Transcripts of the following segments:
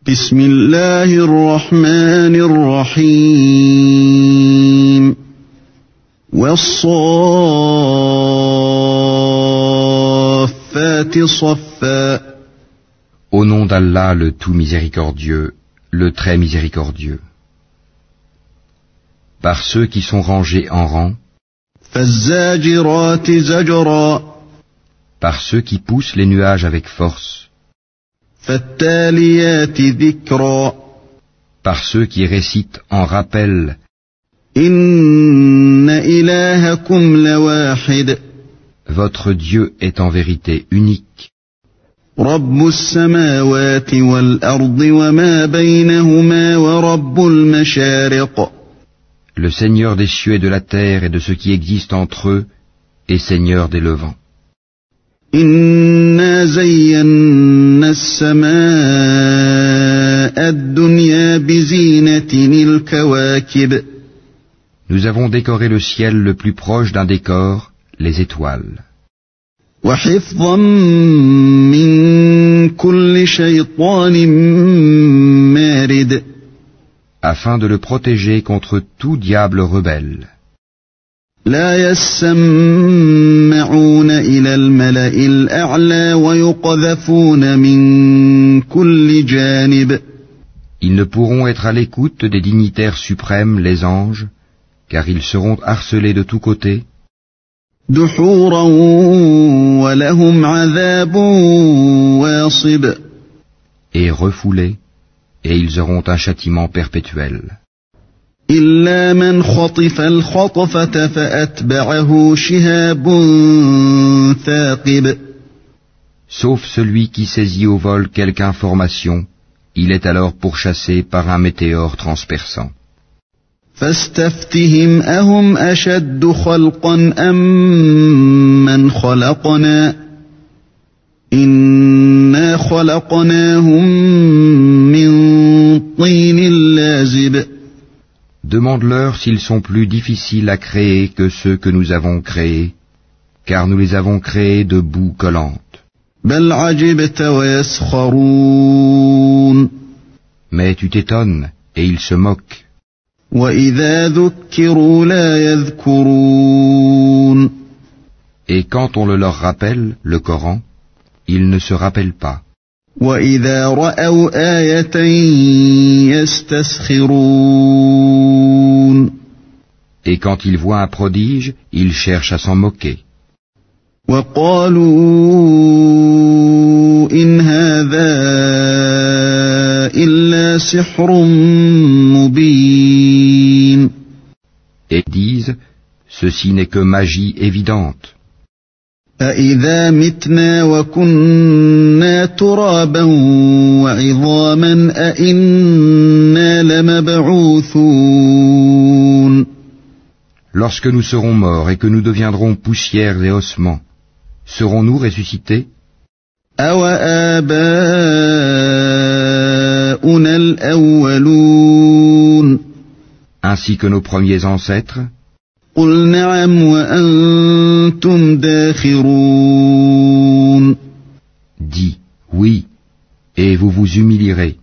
بسم الله الرحمن الرحيم والصافات صفا Au nom d'Allah, le tout miséricordieux, le très miséricordieux. Par ceux qui sont rangés en rang, فالزاجرات زجرا par ceux qui poussent les nuages avec force, فالتاليات ذكرا par ceux qui récitent en rappel, إن إلهكم لواحد votre Dieu est en vérité unique, رب السماوات والأرض وما بينهما ورب المشارق le Seigneur des cieux et de la terre et de ce qui existe entre eux, et Seigneur des levants. إنا زينا السماء الدنيا بزينة الكواكب Nous avons décoré le ciel le plus proche d'un décor, les étoiles, وحفظا من كل شيطان مارد afin de le protéger contre tout diable rebelle. لا يسمعون إلى الملأ الأعلى ويقذفون من كل جانب Ils ne pourront être à l'écoute des dignitaires suprêmes, les anges, car ils seront harcelés de tous côtés, دحورا ولهم عذاب واصب et refoulés, et ils auront un châtiment perpétuel. إلا من خطف الخطفة فأتبعه شهاب ثاقب Sauf celui qui saisit au vol quelque information, il est alors pourchassé par un météore transperçant. فاستفتهم أهم أشد خلقا أم من خلقنا إنا خلقناهم من طين لازب Demande-leur s'ils sont plus difficiles à créer que ceux que nous avons créés, car nous les avons créés de boue collante. بل عجبت ويسخرون Mais tu t'étonnes, et ils se moquent. وإذا ذكروا لا يذكرون Et quand on le leur rappelle, le Coran, ils ne se rappellent pas. وإذا رأوا آية يستسخرون Et quand ils voient un prodige, ils cherchent à s'en moquer. وقالوا إن هذا إلا سحر مبين Et disent, ceci n'est que magie évidente. أإذا متنا وكنا ترابا وعظاما أإنا لمبعوثون Lorsque nous serons morts et que nous deviendrons poussières et ossements, serons-nous ressuscités? أوآباؤنا الأولون Ainsi que nos premiers ancêtres? قل نعم وأنتم داخرون Dis, oui, et vous vous humilierez.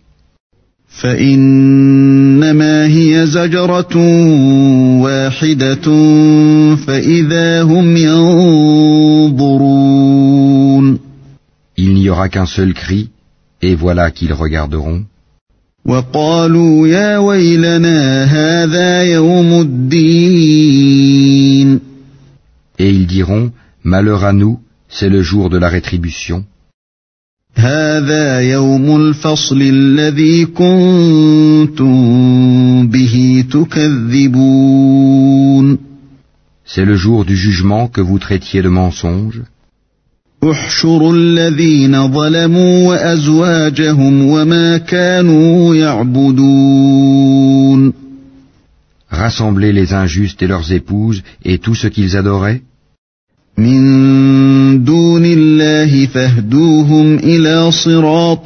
فإنما هي زجرة واحدة فإذا هم ينظرون Il n'y aura qu'un seul cri, et voilà qu'ils regarderont. وقالوا يا ويلنا هذا يوم الدين Et ils diront, malheur à nous, c'est le jour de la rétribution. هذا يوم الفصل الذي كنتم به تكذبون C'est le jour du jugement que vous traitiez de mensonge. احشروا الذين ظلموا وأزواجهم وما كانوا يعبدون Rassemblez les injustes et leurs épouses et tout ce qu'ils adoraient. من دون الله فاهدوهم إلى صراط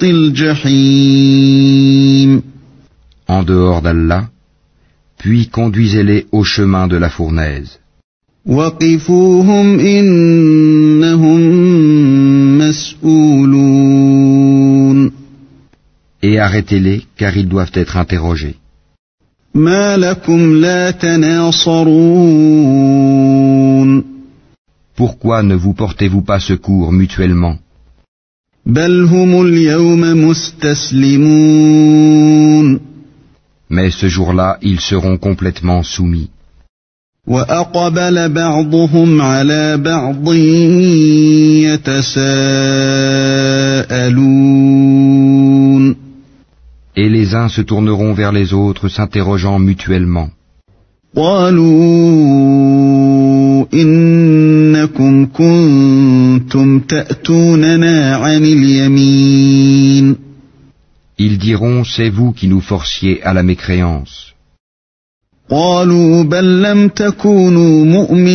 الجحيم En dehors d'Allah, puis conduisez-les au chemin de la fournaise. وقفوهم إنهم مسؤولون Et arrêtez-les, car ils doivent être interrogés. ما لكم لا تناصرون Pourquoi ne vous portez-vous pas secours mutuellement? بل هم اليوم مستسلمون Mais ce jour-là, ils seront complètement soumis. وأقبل بعضهم على بعض يتساءلون Et les uns se tourneront vers les autres, s'interrogeant mutuellement. قالوا إنكم كنتم تأتوننا عن اليمين Ils diront, c'est vous qui nous forciez à la mécréance. قالوا بل لم تكونوا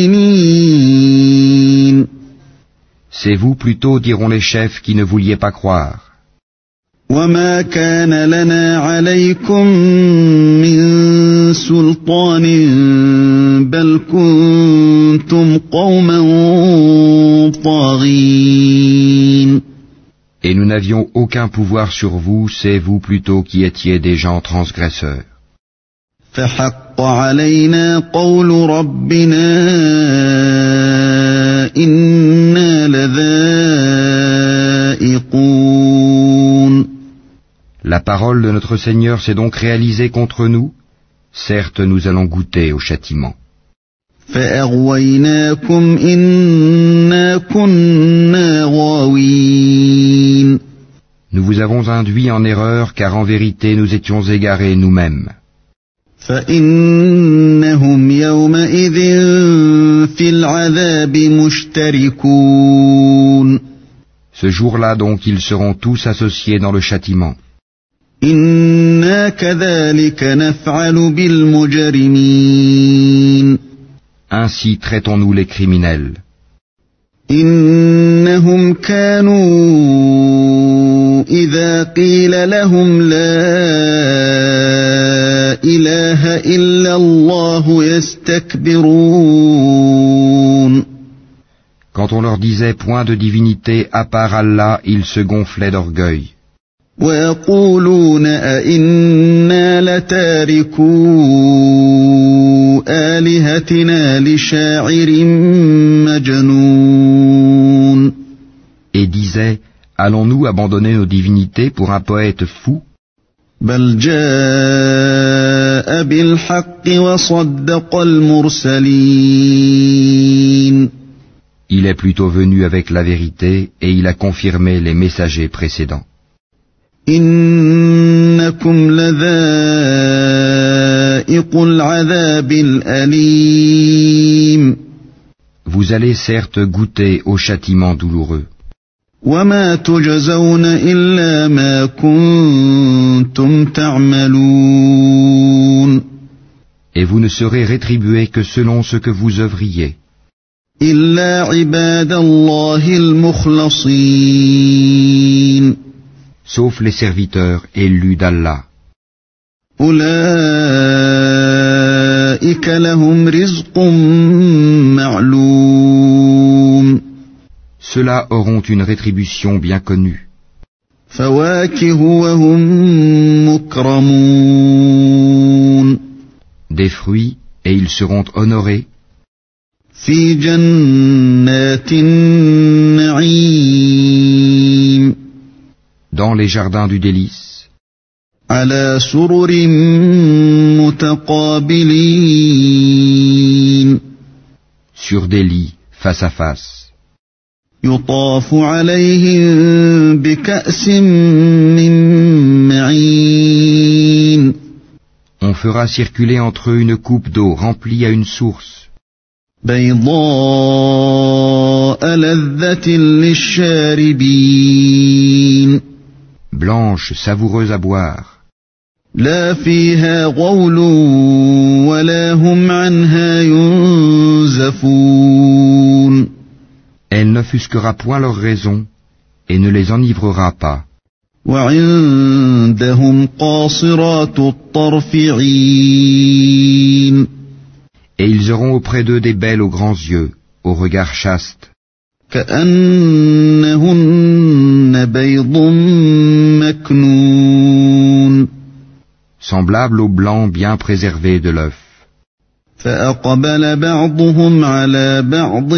مؤمنين C'est vous plutôt, diront les chefs, qui ne vouliez pas croire. وما كان لنا عليكم من سلطان بل كنتم قوما طاغين Et nous n'avions aucun pouvoir sur vous, c'est vous plutôt qui étiez des gens transgresseurs. فحق علينا قول ربنا إنا لذائقون La parole de notre Seigneur s'est donc réalisée contre nous. Certes, nous allons goûter au châtiment. فأغويناكم إنا كنا غاوين Nous vous avons induit en erreur, car en vérité nous étions égarés nous-mêmes. فإنهم يومئذ في العذاب مشتركون Ce jour-là donc ils seront tous associés dans le châtiment. إنا كذلك نفعل بالمجرمين Ainsi traitons-nous les criminels. إنهم كانوا إذا قيل لهم لا إله إلا الله يستكبرون Quand on leur disait point de divinité à part Allah, ils se gonflaient d'orgueil. ويقولون أئنا لتاركو آلهتنا لشاعر مجنون Et disaient, allons-nous abandonner nos divinités pour un poète fou? بل جاء بالحق وصدق المرسلين Il est plutôt venu avec la vérité et il a confirmé les messagers précédents. إنكم لذائق العذاب الأليم Vous allez certes goûter au châtiment douloureux. وما تجزون إلا ما كنتم تعملون Et vous ne serez rétribués que selon ce que vous œuvriez. إلا عباد الله المخلصين Sauf les serviteurs élus d'Allah. أولئك لهم رزق معلوم Ceux-là auront une rétribution bien connue. فواكه وهم مكرمون Des fruits, et ils seront honorés في جنات النعيم dans les jardins du délice, على سرر متقابلين sur des lits face à face. يطاف عليهم بكأس من معين On fera circuler entre eux une coupe d'eau remplie à une source, بيضاء لذة للشاربين blanche, savoureuse à boire. لا فيها غول ولا هم عنها ينزفون Elle n'offusquera point leur raison et ne les enivrera pas. وعندهم قاصرات الطرف عين Et ils auront auprès d'eux des belles aux grands yeux, au regard chaste, كأنهن بيض مكنون semblable au blanc bien préservé de l'œuf. فأقبل بعضهم على بعض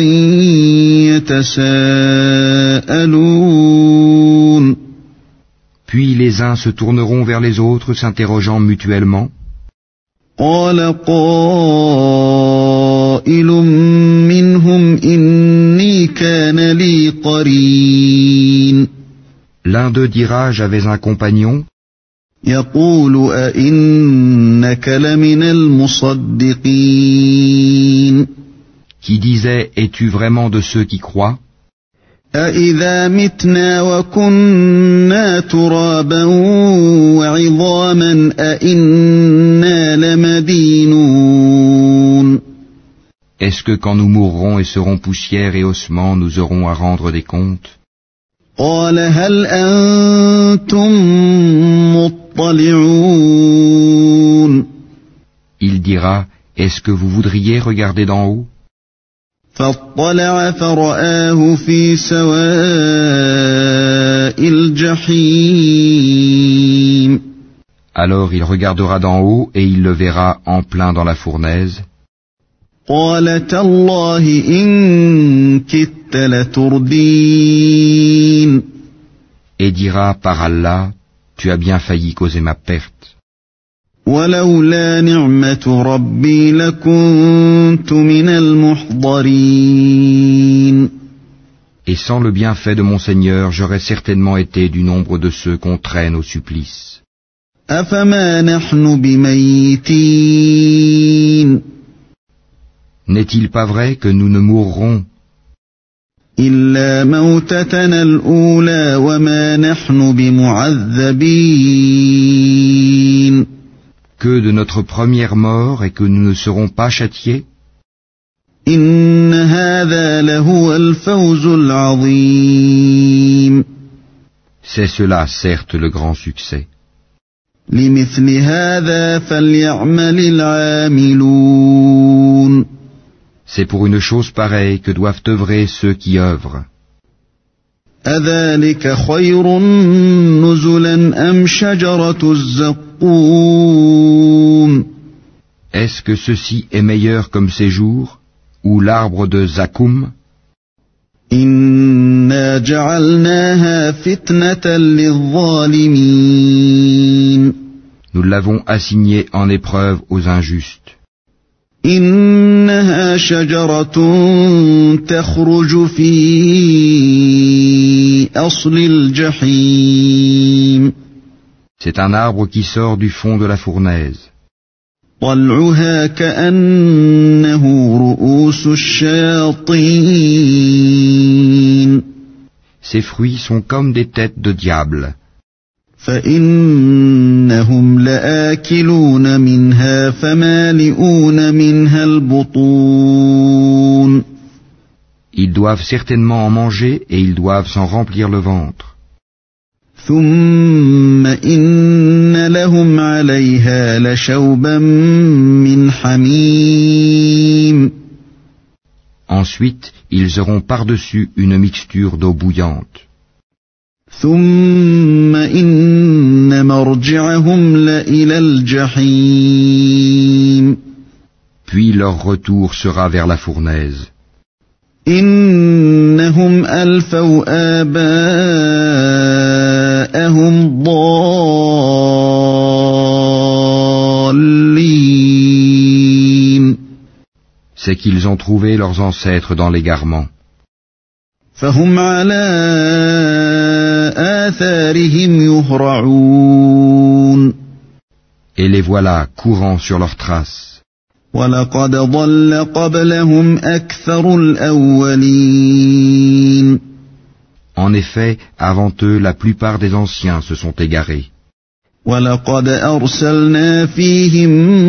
يتساءلون Puis les uns se tourneront vers les autres, s'interrogeant mutuellement. قال قائل منهم إني كان لي قرين L'un d'eux dira, j'avais un compagnon, يقول أئنك لمن المصدقين qui disait, es-tu vraiment de ceux qui croient? أإذا متنا وكنا ترابا وعظاما أإنا لمدينون Est-ce que quand nous mourrons et serons poussière et ossements, nous aurons à rendre des comptes? قال هل أنتم مطلعون Il dira, est-ce que vous voudriez regarder d'en haut? فاطلع فرآه في سواء الجحيم Alors il regardera d'en haut et il le verra en plein dans la fournaise. قال تالله إن كدت لتردين Et dira, par Allah, tu as bien failli causer ma perte. ولولا نعمة ربي لكنت من المحضرين Et sans le bienfait de mon Seigneur, j'aurais certainement été du nombre de ceux qu'on traîne au supplice. أفما نحن بميتين N'est-il pas vrai que nous ne mourrons إلا موتتنا الأولى وما نحن بمعذبين que de notre première mort et que nous ne serons pas châtiés? إن هذا لهو الفوز العظيم C'est cela, certes, le grand succès. لمثل هذا فليعمل العاملون C'est pour une chose pareille que doivent œuvrer ceux qui œuvrent. أذلك خير نزلا أم شجرة الزقوم Est-ce que ceci est meilleur comme séjour, ou l'arbre de Zakoum? إنا جعلناها فتنة للظالمين Nous l'avons assigné en épreuve aux injustes. إنها شجرة تخرج في أصل الجحيم C'est un arbre qui sort du fond de la fournaise. طلعها كأنه رؤوس الشياطين Ses fruits sont comme des têtes de diable. فإنهم لآكلون منها فمالئون منها البطون Ils doivent certainement en manger et ils doivent s'en remplir le ventre. ثم إن لهم عليها لشوبا من حميم Ensuite, ils auront par-dessus une mixture d'eau bouillante. ثم إن مرجعهم لإلى الجحيم Puis leur retour sera vers la fournaise. إنهم ألفوا آباءهم ضالين C'est qu'ils ont trouvé leurs ancêtres dans l'égarement. فهم على آثارهم يهرعون Et les voilà courant sur leurs traces. ولقد ضل قبلهم أكثر الأولين En effet, avant eux, la plupart des anciens se sont égarés. ولقد أرسلنا فيهم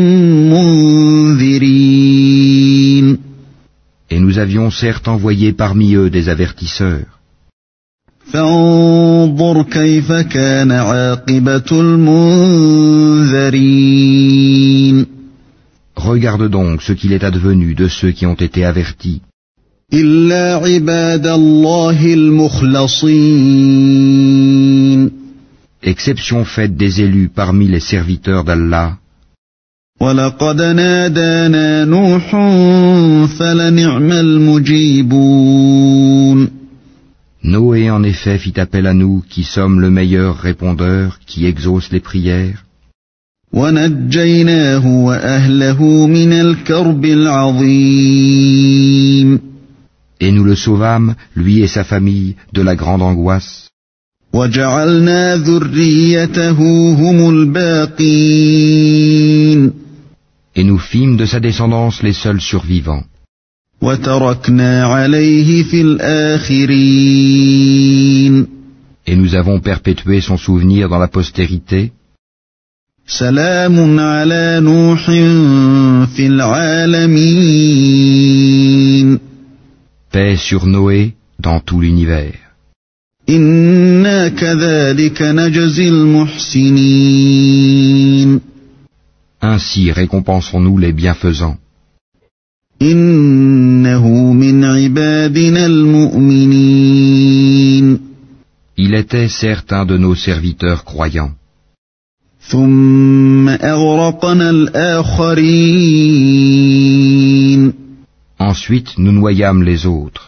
منذرين Et nous avions certes envoyé parmi eux des avertisseurs. فانظر كيف كان عاقبة المنذرين Regarde donc ce qu'il est advenu de ceux qui ont été avertis. إلا عباد الله المخلصين exception faite des élus parmi les serviteurs d'Allah. وَلَقَدْ نَادَانَا نُوحٌ فَلَنِعْمَ الْمُجِيبُونَ. Noé en effet fit appel à nous qui sommes le meilleur répondeur qui exauce les prières. وَنَجَّيْنَاهُ وَأَهْلَهُ مِنَ الْكَرْبِ الْعَظِيمِ. Et nous le sauvâmes, lui et sa famille, de la grande angoisse. وَجَعَلْنَا ذُرِّيَّتَهُ هُمُ الْبَاقِينَ. Et nous fîmes de sa descendance les seuls survivants. وَتَرَكْنَا عَلَيْهِ فِي الْآخِرِينَ. Et nous avons perpétué son souvenir dans la postérité. سَلَامٌ عَلَى نُوحٍ فِي الْعَالَمِينَ. Paix sur Noé dans tout l'univers. إِنَّا كَذَلِكَ نَجْزِي الْمُحْسِنِينَ. Ainsi récompensons-nous les bienfaisants. إِنَّهُ مِنْ عِبَادِنَا الْمُؤْمِنِينَ. Il était certain de nos serviteurs croyants. ثُمَّ أَغْرَقْنَا الْآخَرِينَ. Ensuite nous noyâmes les autres.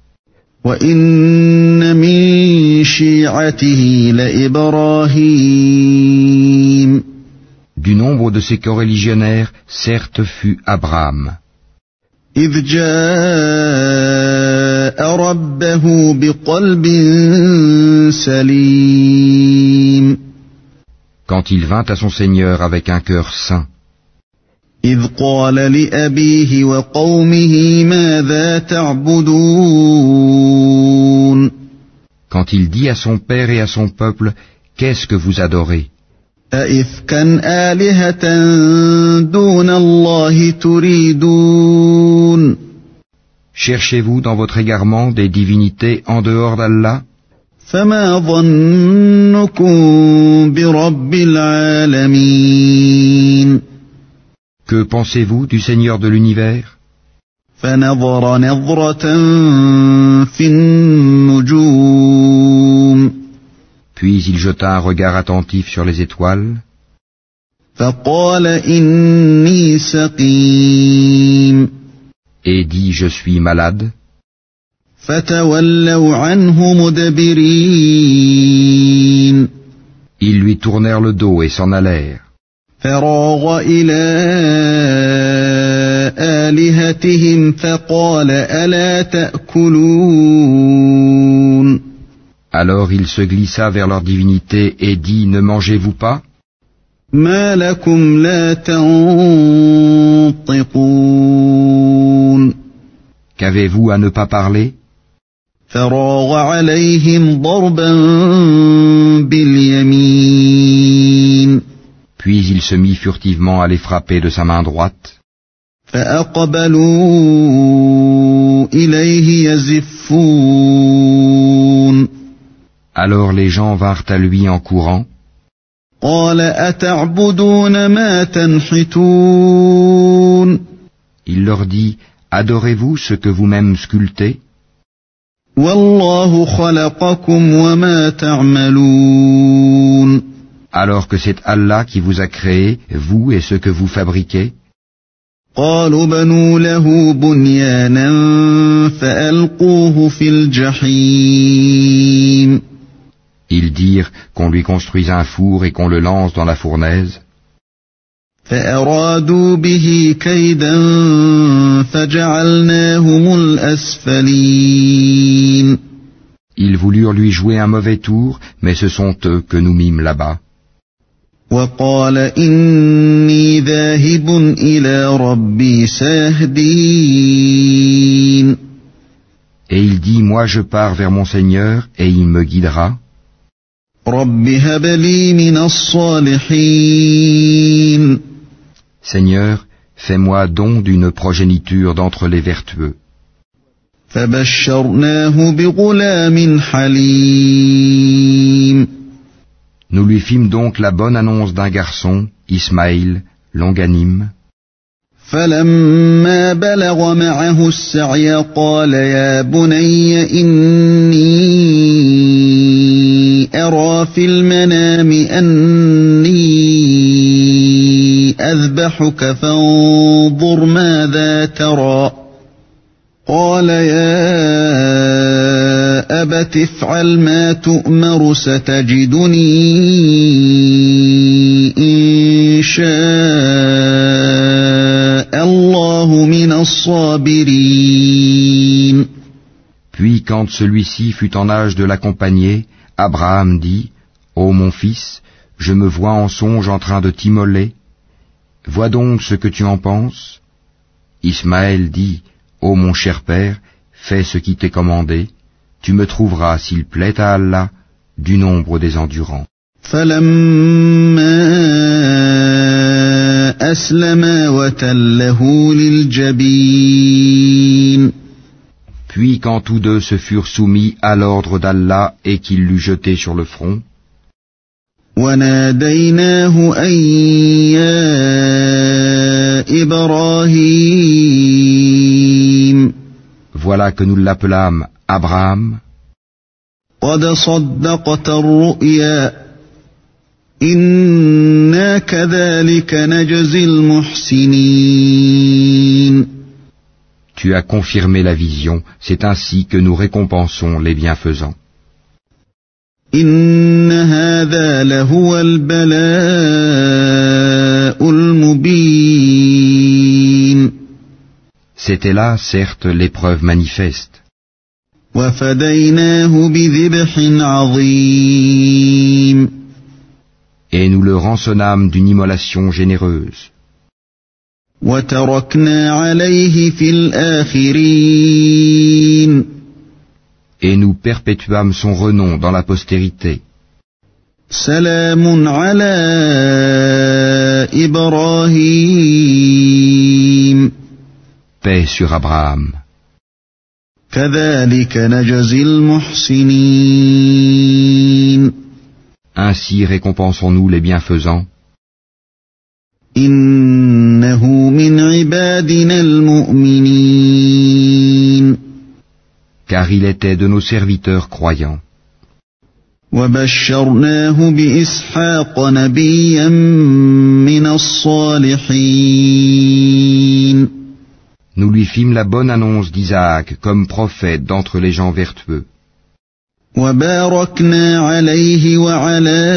وَإِنَّ مِن شِيعَتِهِ لَإِبْرَاهِيمَ. Du nombre de ses coreligionnaires, certes fut Abraham. إِذْ جَاءَ رَبَّهُ بِقَلْبٍ سَلِيمٍ. Quand il vint à son Seigneur avec un cœur saint. إِذْ قَالَ لِأَبِيهِ وَقَوْمِهِ مَاذَا تَعْبُدُونَ. Quand il dit à son père et à son peuple, qu'est-ce que vous adorez? أَئِفْكًا آلِهَةً دُونَ اللَّهِ تُرِيدُونَ. Cherchez-vous dans votre égarement des divinités en dehors d'Allah? فَمَا ظَنُّكُم بِرَبِّ الْعَالَمِينَ. Que pensez-vous du Seigneur de l'univers? فَنَظَرَ نَظْرَةً فِي النُّجُومِ. Puis il jeta un regard attentif sur les étoiles. فَقَالَ إِنِّي سَقِيمٌ. Et dit, je suis malade. فَتَوَلَّوْا عَنْهُ مُدْبِرِينَ. Ils lui tournèrent le dos et s'en allèrent. فَرَاغَ إِلَىٰ آلِهَتِهِمْ فَقَالَ أَلَا تَأْكُلُونَ. Alors il se glissa vers leur divinité et dit, ne mangez-vous pas? مَا لَكُمْ لَا تَنطِقُونَ. Qu'avez-vous à ne pas parler? فَرَاغَ عَلَيْهِمْ ضَرْبًا بِالْيَمِينِ. Puis il se mit furtivement à les frapper de sa main droite. فَأَقْبَلُوا إِلَيْهِ يَزِفُّونَ. Alors les gens vinrent à lui en courant. قَالَ أَتَعْبُدُونَ مَا تَنْحِتُونَ. Il leur dit, adorez-vous ce que vous-même sculptez? وَاللَّهُ خَلَقَكُمْ وَمَا تَعْمَلُونَ. Alors que c'est Allah qui vous a créé, vous et ce que vous fabriquez. قَالُوا بَنُوا لَهُ بُنْيَانًا فَأَلْقُوهُ فِي الْجَحِيمِ. Ils dirent qu'on lui construise un four et qu'on le lance dans la fournaise. فَأَرَادُوا بِهِ كَيْدًا فَجَعَلْنَاهُمُ الْأَسْفَلِينَ. Ils voulurent lui jouer un mauvais tour, mais ce sont eux que nous mîmes là-bas. وَقَالَ إِنِّي ذَاهِبٌ إِلَىٰ رَبِّي سَيَهْدِينِ. Et il dit, moi je pars vers mon Seigneur et il me guidera. رَبِّ هَبْ لِي مِنَ الصَّالِحِينَ. Seigneur, fais-moi don d'une progéniture d'entre les vertueux. فَبَشَّرْنَاهُ بِغُلَامٍ حَلِيمٍ. Nous lui fîmes donc la bonne annonce d'un garçon, Ismaïl, longanime. فَلَمَّا بَلَغَ مَعَهُ السَّعْيَ قَالَ يَا بُنَيَّ إِنِّي أرى في المنام أني أذبحك فانظر ماذا ترى قال يا أبت افعل ما تؤمر ستجدني إن شاء الله من الصابرين. Puis quand celui-ci fut en âge de l'accompagner, Abraham dit, Ô mon fils, je me vois en songe en train de t'immoler. Vois donc ce que tu en penses. Ismaël dit, Ô mon cher père, fais ce qui t'est commandé. Tu me trouveras, s'il plaît à Allah, du nombre des endurants. فلما أسلما وتله للجبين. Puis quand tous deux se furent soumis à l'ordre d'Allah et qu'il l'eut jeté sur le front, وَنَادَيْنَاهُ أَن يَا إِبْرَاهِيمُ. voilà que nous l'appelâmes Abraham. قَدْ صَدَّقْتَ الرُّؤْيَا إِنَّا كَذَلِكَ نَجْزِي الْمُحْسِنِينَ. Tu as confirmé la vision, c'est ainsi que nous récompensons les bienfaisants. إِنَّ هَذَا لَهُوَ الْبَلَاءُ الْمُبِينُ. C'était là, certes, l'épreuve manifeste. وَفَدَيْنَاهُ بِذِبْحٍ عَظِيمٍ. Et nous le rançonnâmes d'une immolation généreuse. وَتَرَكْنَا عَلَيْهِ فِي الْآخِرِينَ. Et nous perpétuâmes son renom dans la postérité. سَلَامٌ عَلَى إِبْرَاهِيمَ. Paix sur Abraham. كَذَلِكَ نَجْزِي الْمُحْسِنِينَ. Ainsi récompensons-nous les bienfaisants. إِنَّهُ مِنْ عِبَادِنَا الْمُؤْمِنِينَ. Car il était de nos serviteurs croyants. وَبَشَّرْنَاهُ بِإِسْحَاقَ نَبِيًّا مِنَ الصَّالِحِينَ. Nous lui fîmes la bonne annonce d'Isaac comme prophète d'entre les gens vertueux. وَبَارَكْنَا عَلَيْهِ وَعَلَى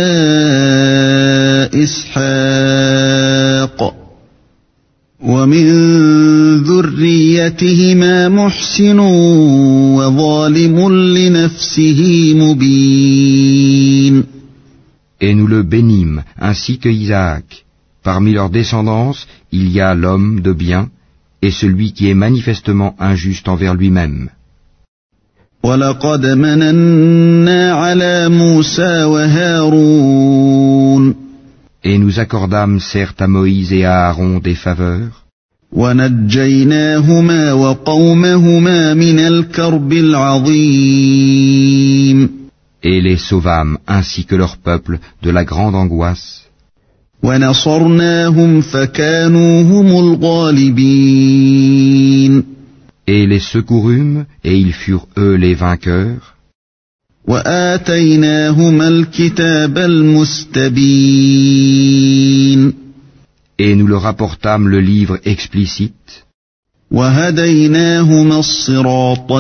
إِسْحَاقَ وَمِنْ ذُرِّيَّتِهِمَا مُحْسِنٌ وَظَالِمٌ لِنَفْسِهِ مُبِينٌ. Et nous le bénîmes, ainsi que Isaac. Parmi leur descendance, il y a l'homme de bien, et celui qui est manifestement injuste envers lui-même. وَلَقَدْ مَنَنَّا عَلَى مُوسَى وَهَارُونَ. Et nous accordâmes certes à Moïse et à Aaron des faveurs. وَنَجَّيْنَاهُمَا وَقَوْمَهُمَا مِنَ الْكَرْبِ الْعَظِيمِ. Et les sauvâmes, ainsi que leur peuple, de la grande angoisse. وَنَصَرْنَاهُمْ فَكَانُوا هُمُ الْغَالِبِينَ. Et les secourûmes, et ils furent eux les vainqueurs. وَآتَيْنَاهُمَا الْكِتَابَ الْمُسْتَبِينَ. Et nous leur apportâmes le livre explicite. وَهَدَيْنَاهُمَا الصِّرَاطَ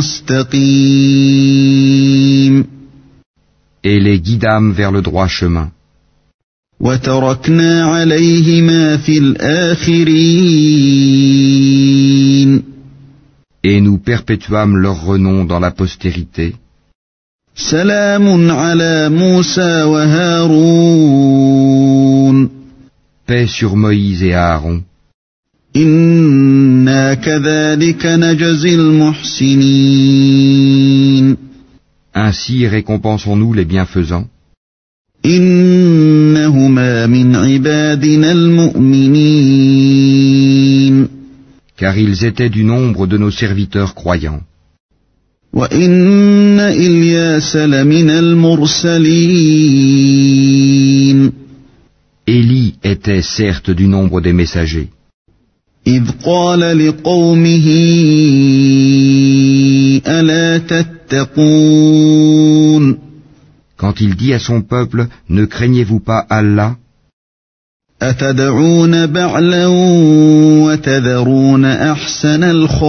الْمُسْتَقِيمَ. Et les guidâmes vers le droit chemin. وَتَرَكْنَا عَلَيْهِمَا فِي الْآخِرِينَ. Et nous perpétuâmes leur renom dans la postérité. سَلَامٌ عَلَى مُوسَى وَهَارُونَ. Paix sur Moïse et Aaron. إِنَّا كَذَلِكَ نَجْزِي الْمُحْسِنِينَ. Ainsi récompensons-nous les bienfaisants. إِنَّهُمَا مِنْ عِبَادِنَا الْمُؤْمِنِينَ. Car ils étaient du nombre de nos serviteurs croyants. وَإِنَّ إِلْيَاسَ لَمِنَ الْمُرْسَلِينَ. Élie était certes du nombre des messagers. إِذْ قَالَ لِقَوْمِهِ أَلَا تَتَّقُونَ. Quand il dit à son peuple, ne craignez-vous pas Allah? أتدعون بعلا وتذرون أحسن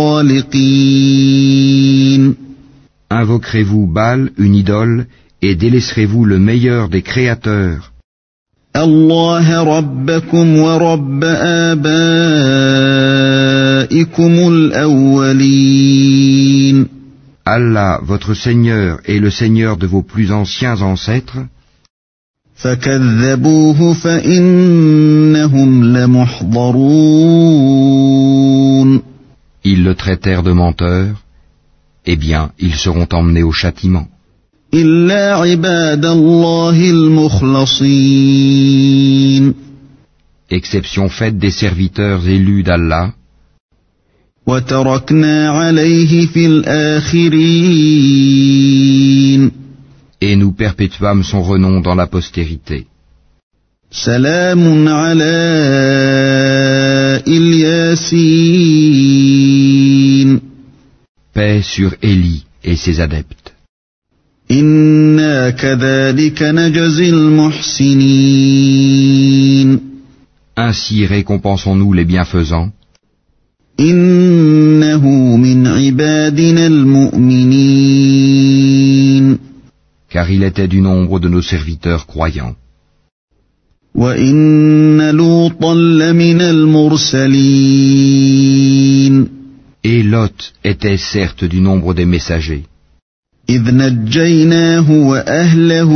الخالقين. Invoquerez-vous Baal, une idole, et délaisserez-vous le meilleur des créateurs? الله ربكم ورب آبائكم الأولين. Allah, votre Seigneur, est le Seigneur de vos plus anciens ancêtres. فكذبوه فإنهم لمحضرون. Ils le traitèrent de menteur. Eh bien, ils seront emmenés au châtiment. إلا عباد الله المخلصين. Exception faite des serviteurs élus d'Allah. وتركنا عليه في الآخرين. Et nous perpétuâmes son renom dans la postérité. سلام على الياسين. Paix sur Élie et ses adeptes. إنا كذلك نجزي المحسنين. Ainsi récompensons-nous les bienfaisants. إنه من عبادنا المؤمنين. Car il était du nombre de nos serviteurs croyants. وإن لوطا لمن المرسلين. Et Lot était certes du nombre des messagers. إذ نجيناه وأهله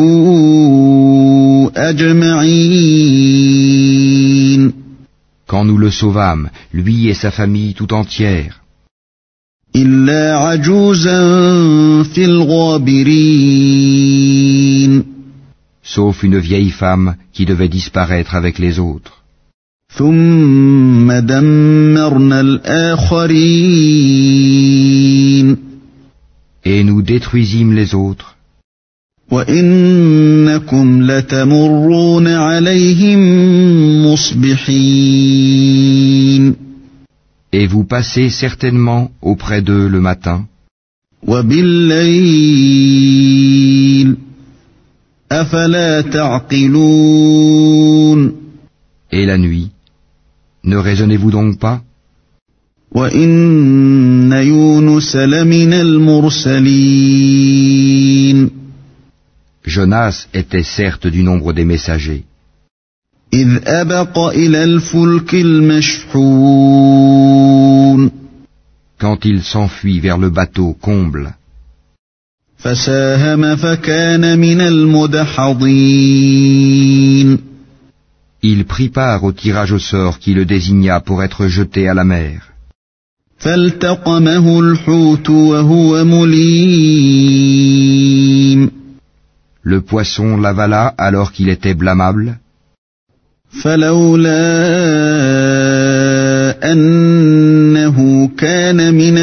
أجمعين. Quand nous le sauvâmes, lui et sa famille tout entière. إلا عجوزا في الغابرين. Sauf une vieille femme qui devait disparaître avec les autres. ثم دمرنا الآخرين. Et nous détruisîmes les autres. وإنكم لتمرون عليهم مصبحين. Et vous passez certainement auprès d'eux le matin. وبالليل أفلا تعقلون. Et la nuit. Ne raisonnez-vous donc pas? وإن يونس لمن المرسلين. Jonas était certes du nombre des messagers. إذ أبق إلى الفلك المشحون. Quand il s'enfuit vers le bateau comble. فساهم فكان من المدحضين. Il prit part au tirage au sort qui le désigna pour être jeté à la mer. فالتقمه الحوت وهو مليم. Le poisson l'avala alors qu'il était blâmable. فلولا أنه كان من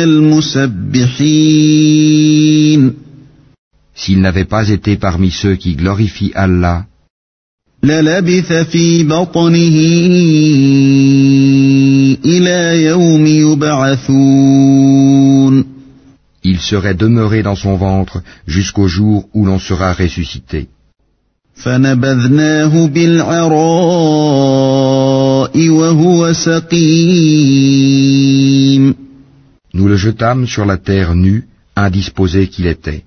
المسبحين. S'il n'avait pas été parmi ceux qui glorifient Allah, للبث في بطنه إلى يوم يبعثون. il serait demeuré dans son ventre jusqu'au jour où l'on sera ressuscité. فنبذناه بالعراء وهو سقيم. Nous le jetâmes sur la terre nue, indisposé qu'il était.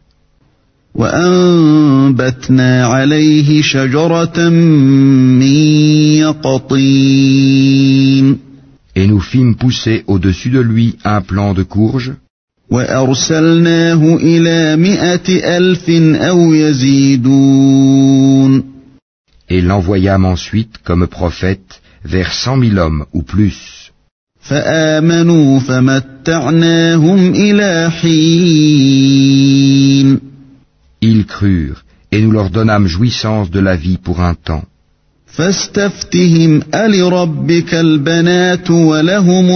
وأنبتنا عليه شجرة من يقطين. Et nous fîmes pousser au-dessus de lui un plant de courge. وأرسلناه إلى 100,000 أو يزيدون. Et l'envoyâmes ensuite comme prophète vers 100 000 hommes ou plus. فآمنوا فمتعناهم إلى حين. Ils crurent, et nous leur donnâmes jouissance de la vie pour un temps. فاستفتهم ألربك البنات ولهم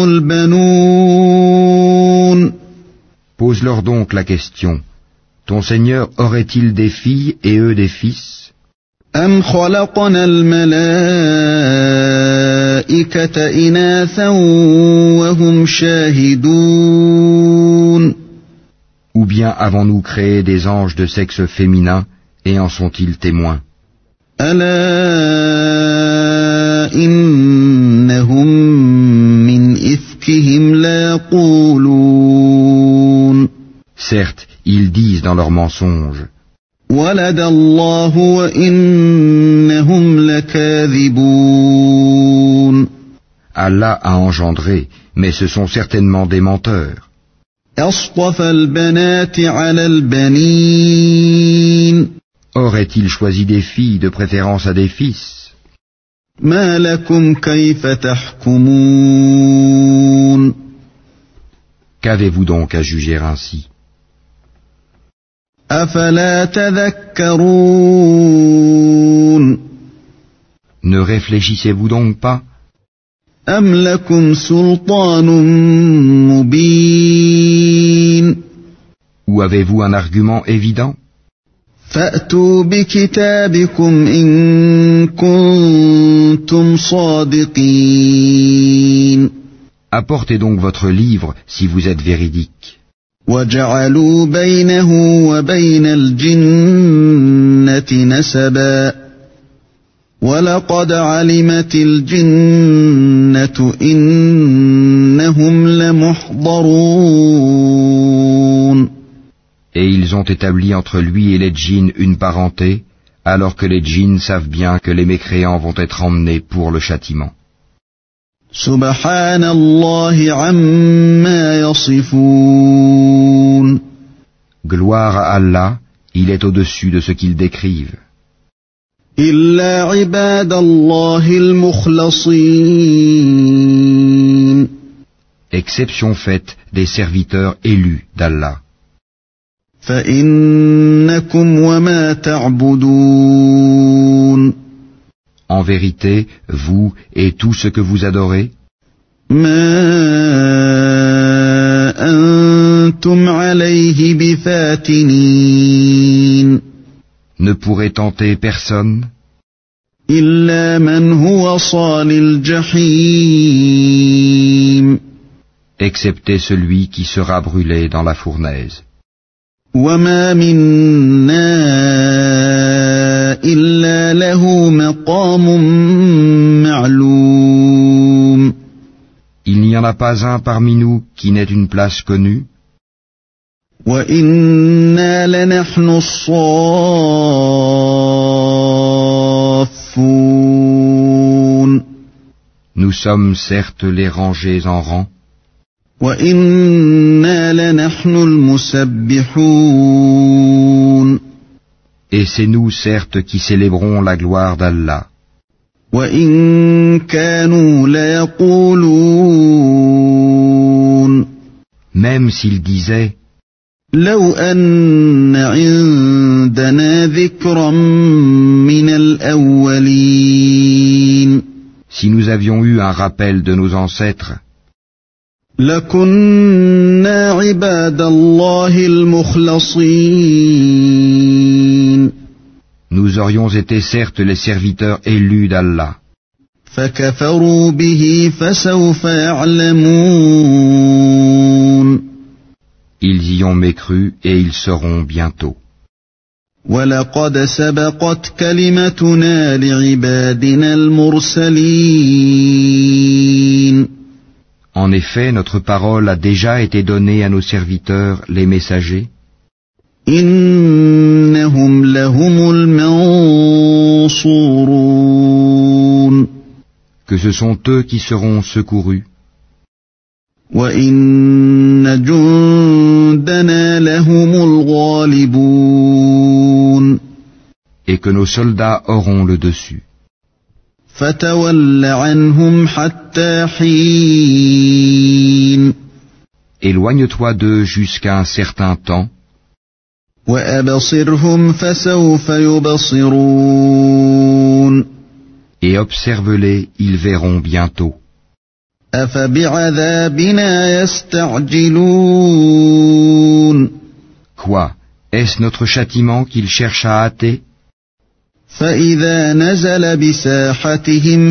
البنون. Pose-leur donc la question. Ton Seigneur aurait-il des filles et eux des fils? أم خلقنا الملائكة إناثا وهم شاهدون. Ou bien avons-nous créé des anges de sexe féminin Et en sont-ils témoins? ألا إنهم من إفكهم ليقولون Certes, ils disent dans leurs mensonges, ولد الله وإنهم لكاذبون Allah a engendré, mais ce sont certainement des menteurs. أصطفى البنات على البنين Aurait-il choisi des filles de préférence à des fils? ما لكم كيف تحكمون Qu'avez-vous donc à juger ainsi? أفلا تذكرون Ne réfléchissez-vous donc pas? أم لكم سلطان مبين Ou avez-vous un argument évident? فأتوا بكتابكم إن كنتم صادقين Apportez donc votre livre si vous êtes véridique. وجعلوا بينه وبين الجنة نسبا ولقد علمت الجنة إنهم لمحضرون Et ils ont établi entre lui et les djinns une parenté, alors que les djinns savent bien que les mécréants vont être emmenés pour le châtiment. سبحان الله عما يصفون Gloire à Allah, il est au-dessus de ce qu'ils décrivent. إلا عباد الله المخلصين Exception faite des serviteurs élus d'Allah. فإنكم وما تعبدون En vérité, vous et tout ce que vous adorez, ما أنتم عليه بفاتنين ne pourrez tenter personne, إلا من هو صال الجحيم excepté celui qui sera brûlé dans la fournaise. وما منا إلا له مقام معلوم Il n'y en a pas un parmi nous qui n'ait une place connue, وإنا لنحن الصافون nous sommes certes les rangés en rang, وإنا لنحن المسبحون et c'est nous certes qui célébrons la gloire d'Allah. وإن كانوا ليقولون Même s'ils disaient, لو أن عندنا ذكرا من الأولين si nous avions eu un rappel de nos ancêtres, لكنا عباد الله المخلصين nous aurions été certes les serviteurs élus d'Allah. فكفروا به فسوف يعلمون Ils y ont mécru et ils sauront bientôt. ولقد سبقت كلمتنا لعبادنا المرسلين En effet, notre parole a déjà été donnée à nos serviteurs, les messagers, إنهم لهم المنصورون que ce sont eux qui seront secourus, وإن جندنا لهم الغالبون et que nos soldats auront le dessus. فتول عنهم حتى حين Éloigne-toi d'eux jusqu'à un certain temps, وأبصرهم فسوف يبصرون et observe-les, ils verront bientôt. أفبعذابنا يستعجلون Quoi? Est-ce notre châtiment qu'ils cherchent à hâter? فإذا نزل بساحتهم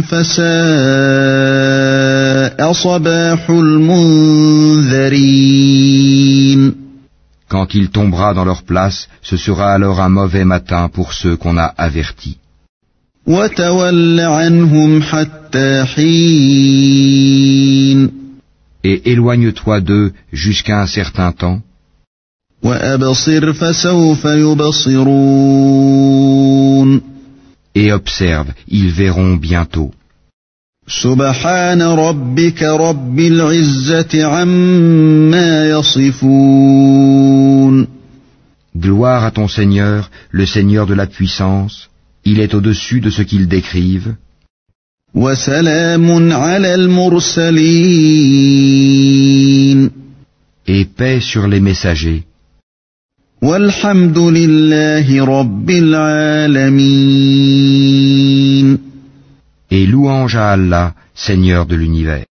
فساء صباح المنذرين Quand il tombera dans leur place, ce sera alors un mauvais matin pour ceux qu'on a avertis. وتول عنهم حتى حين Et éloigne-toi d'eux jusqu'à un certain temps, وأبصر فسوف يبصرون et observe, ils verront bientôt. سبحان ربك رب العزة عما يصفون Gloire à ton Seigneur, le Seigneur de la puissance, il est au-dessus de ce qu'ils décrivent, وسلام على المرسلين et paix sur les messagers, والحمد لله رب العالمين. et louange à Allah, Seigneur de l'univers.